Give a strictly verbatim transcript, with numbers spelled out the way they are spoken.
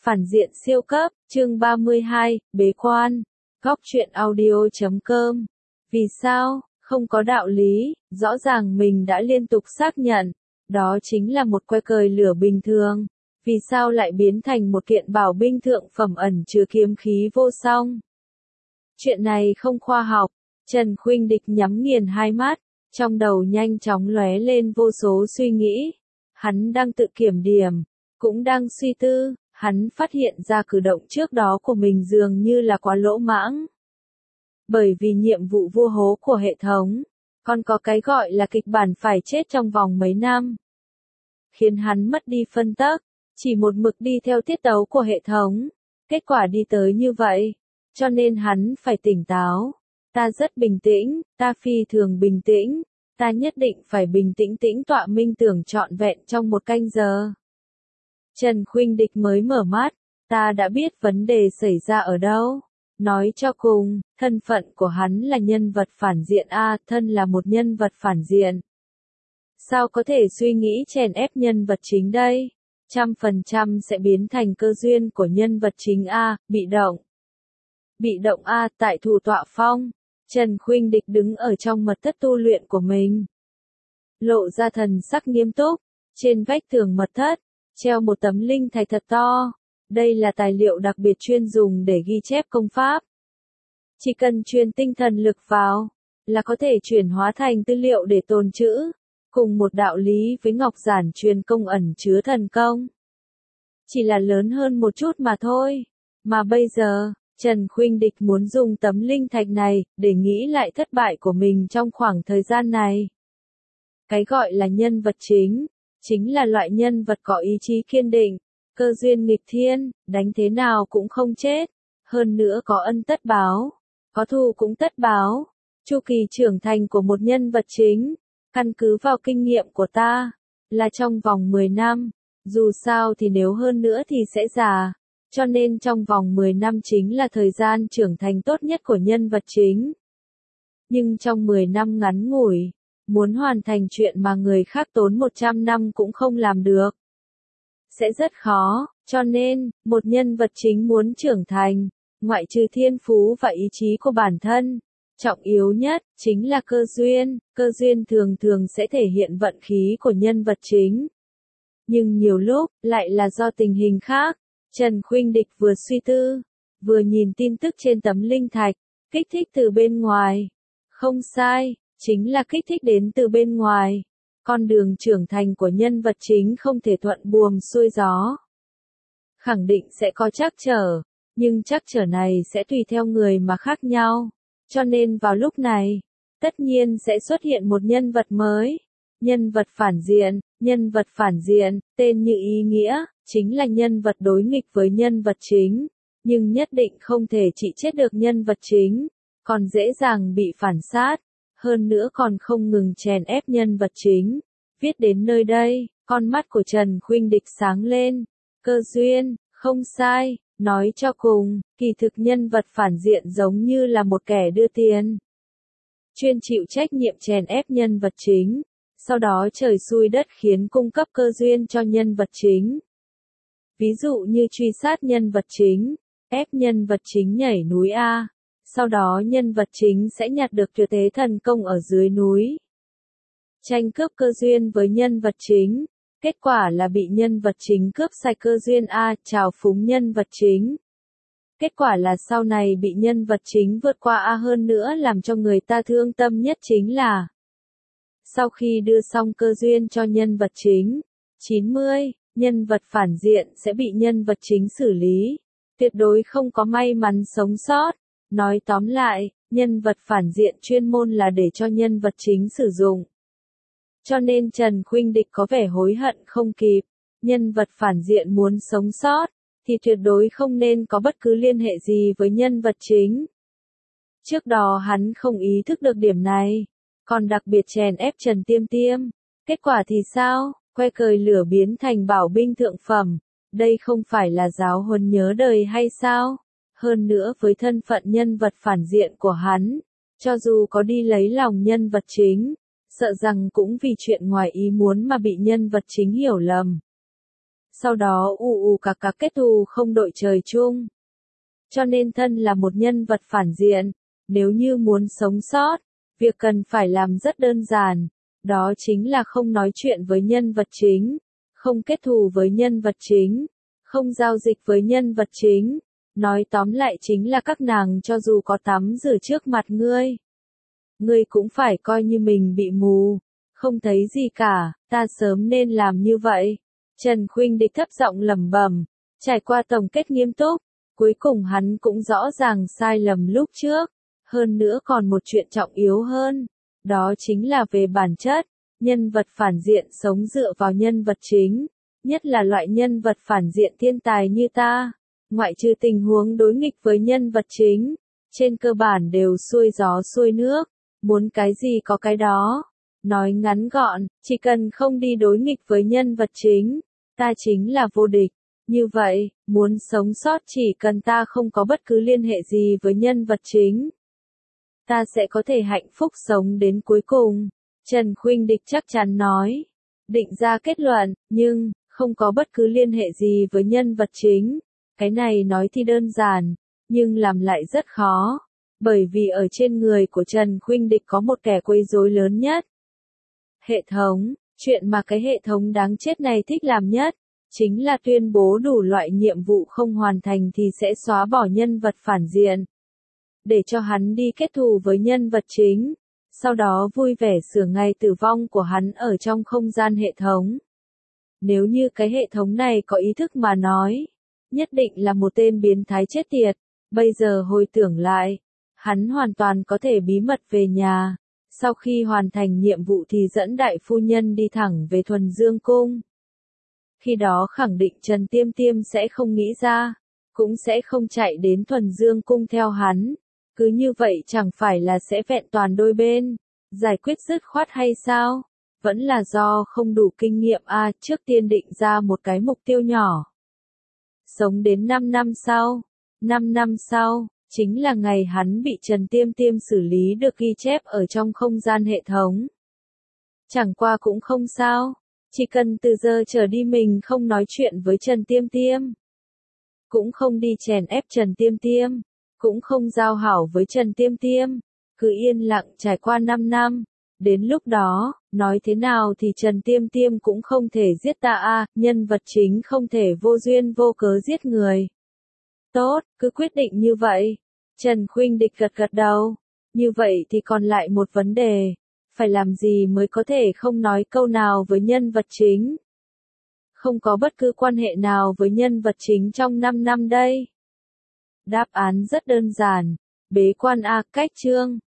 Phản diện siêu cấp, chương ba mươi hai, bế quan, góc truyện audio chấm com. Vì sao? Không có đạo lý, rõ ràng mình đã liên tục xác nhận, đó chính là một que cời lửa bình thường. Vì sao lại biến thành một kiện bảo binh thượng phẩm ẩn chứa kiếm khí vô song? Chuyện này không khoa học. Trần Khuynh Địch nhắm nghiền hai mắt, trong đầu nhanh chóng lóe lên vô số suy nghĩ. Hắn đang tự kiểm điểm, cũng đang suy tư, hắn phát hiện ra cử động trước đó của mình dường như là quá lỗ mãng. Bởi vì nhiệm vụ vua hố của hệ thống, còn có cái gọi là kịch bản phải chết trong vòng mấy năm. Khiến hắn mất đi phân tắc, chỉ một mực đi theo tiết tấu của hệ thống. Kết quả đi tới như vậy, cho nên hắn phải tỉnh táo. Ta rất bình tĩnh, ta phi thường bình tĩnh, ta nhất định phải bình tĩnh tĩnh tọa minh tưởng trọn vẹn trong một canh giờ. Trần Khuynh Địch mới mở mắt, ta đã biết vấn đề xảy ra ở đâu. Nói cho cùng, thân phận của hắn là nhân vật phản diện a, thân là một nhân vật phản diện. Sao có thể suy nghĩ chèn ép nhân vật chính đây? Trăm phần trăm sẽ biến thành cơ duyên của nhân vật chính a, bị động. Bị động a, tại thủ tọa phong, Trần Khuynh Địch đứng ở trong mật thất tu luyện của mình. Lộ ra thần sắc nghiêm túc, trên vách tường mật thất, treo một tấm linh thạch thật to. Đây là tài liệu đặc biệt chuyên dùng để ghi chép công pháp. Chỉ cần truyền tinh thần lực vào, là có thể chuyển hóa thành tư liệu để tồn trữ. Cùng một đạo lý với ngọc giản truyền công ẩn chứa thần công. Chỉ là lớn hơn một chút mà thôi. Mà bây giờ, Trần Khuynh Địch muốn dùng tấm linh thạch này, để nghĩ lại thất bại của mình trong khoảng thời gian này. Cái gọi là nhân vật chính, chính là loại nhân vật có ý chí kiên định, cơ duyên nghịch thiên, đánh thế nào cũng không chết. Hơn nữa có ân tất báo, có thù cũng tất báo. Chu kỳ trưởng thành của một nhân vật chính, căn cứ vào kinh nghiệm của ta, là trong vòng mười năm. Dù sao thì nếu hơn nữa thì sẽ già. Cho nên trong vòng mười năm chính là thời gian trưởng thành tốt nhất của nhân vật chính. Nhưng trong mười năm ngắn ngủi, muốn hoàn thành chuyện mà người khác tốn một trăm năm cũng không làm được. Sẽ rất khó, cho nên, một nhân vật chính muốn trưởng thành, ngoại trừ thiên phú và ý chí của bản thân. Trọng yếu nhất, chính là cơ duyên, cơ duyên thường thường sẽ thể hiện vận khí của nhân vật chính. Nhưng nhiều lúc, lại là do tình hình khác. Trần Khuynh Địch vừa suy tư, vừa nhìn tin tức trên tấm linh thạch, kích thích từ bên ngoài. Không sai, chính là kích thích đến từ bên ngoài. Con đường trưởng thành của nhân vật chính không thể thuận buồm xuôi gió. Khẳng định sẽ có trắc trở, nhưng trắc trở này sẽ tùy theo người mà khác nhau. Cho nên vào lúc này, tất nhiên sẽ xuất hiện một nhân vật mới. Nhân vật phản diện, nhân vật phản diện, tên như ý nghĩa, chính là nhân vật đối nghịch với nhân vật chính. Nhưng nhất định không thể chỉ chết được nhân vật chính, còn dễ dàng bị phản sát. Hơn nữa còn không ngừng chèn ép nhân vật chính. Viết đến nơi đây, con mắt của Trần Khuynh Địch sáng lên. Cơ duyên, không sai, nói cho cùng, kỳ thực nhân vật phản diện giống như là một kẻ đưa tiền. Chuyên chịu trách nhiệm chèn ép nhân vật chính, sau đó trời xui đất khiến cung cấp cơ duyên cho nhân vật chính. Ví dụ như truy sát nhân vật chính, ép nhân vật chính nhảy núi A. Sau đó nhân vật chính sẽ nhặt được tuyệt thế thần công ở dưới núi. Tranh cướp cơ duyên với nhân vật chính. Kết quả là bị nhân vật chính cướp sạch cơ duyên A, trào phúng nhân vật chính. Kết quả là sau này bị nhân vật chính vượt qua A hơn nữa, làm cho người ta thương tâm nhất chính là sau khi đưa xong cơ duyên cho nhân vật chính, chín mươi, nhân vật phản diện sẽ bị nhân vật chính xử lý. Tuyệt đối không có may mắn sống sót. Nói tóm lại, nhân vật phản diện chuyên môn là để cho nhân vật chính sử dụng. Cho nên Trần Khuynh Địch có vẻ hối hận không kịp. Nhân vật phản diện muốn sống sót, thì tuyệt đối không nên có bất cứ liên hệ gì với nhân vật chính. Trước đó hắn không ý thức được điểm này, còn đặc biệt chèn ép Trần Tiêm Tiêm. Kết quả thì sao? Que cời lửa biến thành bảo binh thượng phẩm. Đây không phải là giáo huấn nhớ đời hay sao? Hơn nữa với thân phận nhân vật phản diện của hắn, cho dù có đi lấy lòng nhân vật chính, sợ rằng cũng vì chuyện ngoài ý muốn mà bị nhân vật chính hiểu lầm. sau đó ù ù cạc cạc kết thù không đội trời chung. Cho nên thân là một nhân vật phản diện, nếu như muốn sống sót, việc cần phải làm rất đơn giản, đó chính là không nói chuyện với nhân vật chính, không kết thù với nhân vật chính, không giao dịch với nhân vật chính, nói tóm lại chính là các nàng cho dù có tắm rửa trước mặt ngươi, ngươi cũng phải coi như mình bị mù, không thấy gì cả, ta sớm nên làm như vậy. Trần Khuynh Địch thấp giọng lẩm bẩm, trải qua tổng kết nghiêm túc, cuối cùng hắn cũng rõ ràng sai lầm lúc trước, hơn nữa còn một chuyện trọng yếu hơn, đó chính là về bản chất, nhân vật phản diện sống dựa vào nhân vật chính, nhất là loại nhân vật phản diện thiên tài như ta, ngoại trừ tình huống đối nghịch với nhân vật chính, trên cơ bản đều xuôi gió xuôi nước, muốn cái gì có cái đó. Nói ngắn gọn, chỉ cần không đi đối nghịch với nhân vật chính, ta chính là vô địch. Như vậy, muốn sống sót chỉ cần ta không có bất cứ liên hệ gì với nhân vật chính, ta sẽ có thể hạnh phúc sống đến cuối cùng. Trần Khuynh Địch chắc chắn nói, định ra kết luận, nhưng, không có bất cứ liên hệ gì với nhân vật chính. Cái này nói thì đơn giản, nhưng làm lại rất khó, bởi vì ở trên người của Trần Khuynh Địch có một kẻ quấy rối lớn nhất. Hệ thống, chuyện mà cái hệ thống đáng chết này thích làm nhất, chính là tuyên bố đủ loại nhiệm vụ không hoàn thành thì sẽ xóa bỏ nhân vật phản diện, để cho hắn đi kết thù với nhân vật chính, sau đó vui vẻ sửa ngày tử vong của hắn ở trong không gian hệ thống. Nếu như cái hệ thống này có ý thức mà nói, nhất định là một tên biến thái chết tiệt, bây giờ hồi tưởng lại, hắn hoàn toàn có thể bí mật về nhà, sau khi hoàn thành nhiệm vụ thì dẫn đại phu nhân đi thẳng về Thuần Dương Cung. Khi đó khẳng định Trần Tiêm Tiêm sẽ không nghĩ ra, cũng sẽ không chạy đến Thuần Dương Cung theo hắn, cứ như vậy chẳng phải là sẽ vẹn toàn đôi bên, giải quyết dứt khoát hay sao? Vẫn là do không đủ kinh nghiệm a, à, trước tiên định ra một cái mục tiêu nhỏ. Sống đến năm năm sau, năm năm sau, chính là ngày hắn bị Trần Tiêm Tiêm xử lý được ghi chép ở trong không gian hệ thống. Chẳng qua cũng không sao, chỉ cần từ giờ trở đi mình không nói chuyện với Trần Tiêm Tiêm, cũng không đi chèn ép Trần Tiêm Tiêm, cũng không giao hảo với Trần Tiêm Tiêm, cứ yên lặng trải qua năm năm, đến lúc đó, nói thế nào thì Trần Tiêm Tiêm cũng không thể giết ta a, à, nhân vật chính không thể vô duyên vô cớ giết người. Tốt, cứ quyết định như vậy. Trần Khuynh Địch gật gật đầu. Như vậy thì còn lại một vấn đề, phải làm gì mới có thể không nói câu nào với nhân vật chính? Không có bất cứ quan hệ nào với nhân vật chính trong năm năm đây. Đáp án rất đơn giản, bế quan a, cách chương.